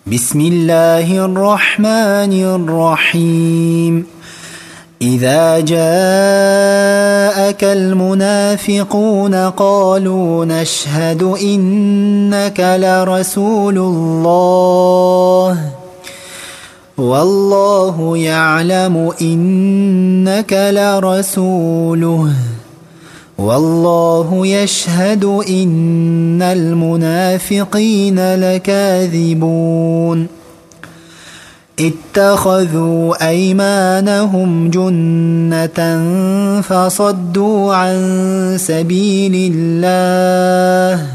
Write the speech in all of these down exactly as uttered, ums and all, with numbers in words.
بسم الله الرحمن الرحيم إذا جاءك المنافقون قالوا نشهد إنك لرسول الله والله يعلم إنك لرسوله والله يشهد إن المنافقين لكاذبون اتخذوا أيمانهم جنة فصدوا عن سبيل الله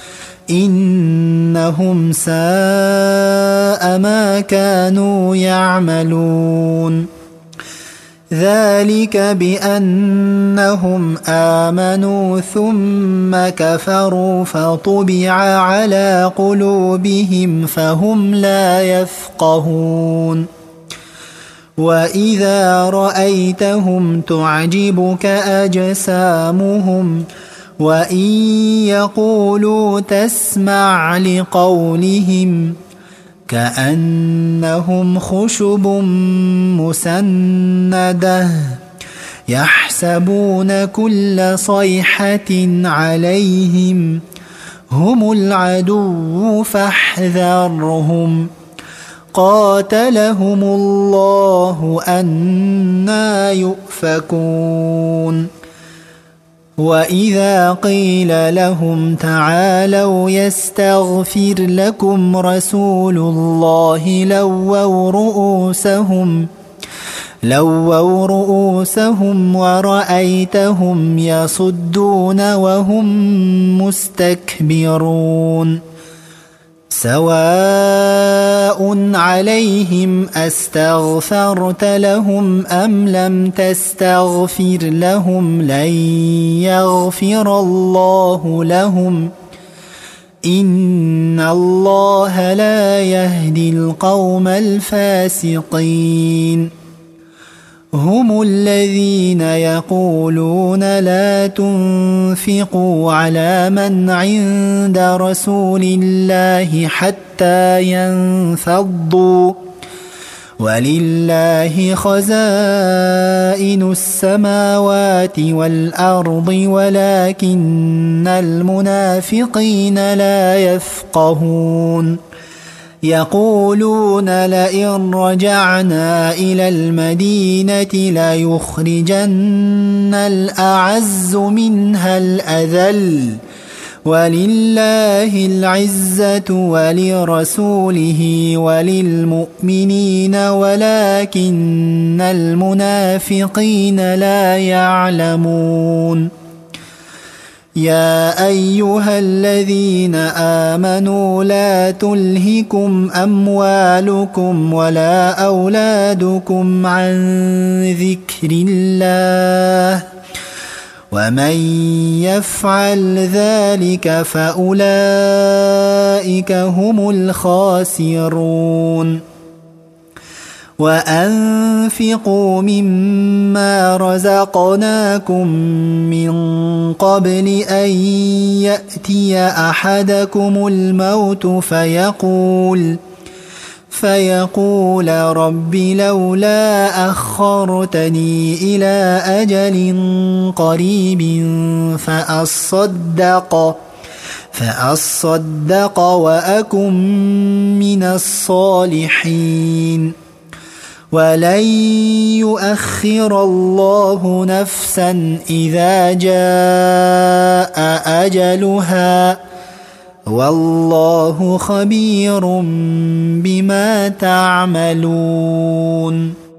إنهم ساء ما كانوا يعملون ذلك بأنهم آمنوا ثم كفروا فطبع على قلوبهم فهم لا يفقهون وإذا رأيتهم تعجبك أجسامهم وإن يقولوا تسمع لقولهم كأنهم خشب مسندة يحسبون كل صيحة عليهم هم العدو فاحذرهم قاتلهم الله أنى يؤفكون وإذا قيل لهم تعالوا يستغفر لكم رسول الله لووا رؤوسهم لووا رؤوسهم ورأيتهم يصدون وهم مستكبرون سواء عليهم أستغفرت لهم أم لم تستغفر لهم لن يغفر الله لهم إن الله لا يهدي القوم الفاسقين هم الذين يقولون لا تنفقوا على من عند رسول الله حتى ينفضوا ولله خزائن السماوات والأرض ولكن المنافقين لا يفقهون يقولون لئن رجعنا إلى المدينة ليخرجن الأعز منها الأذل ولله العزة ولرسوله وللمؤمنين ولكن المنافقين لا يعلمون يا أيها الذين آمنوا لا تلهكم أموالكم ولا أولادكم عن ذكر الله ومن يفعل ذلك فأولئك هم الخاسرون وأنفقوا مما رزقناكم من قبل أن يأتي أحدكم الموت فيقول فيقول رب لولا أخرتني إلى أجل قريب فأصدق فأصدق وأكن من الصالحين ولن يؤخر الله نفسا إذا جاء أجلها والله خبير بما تعملون.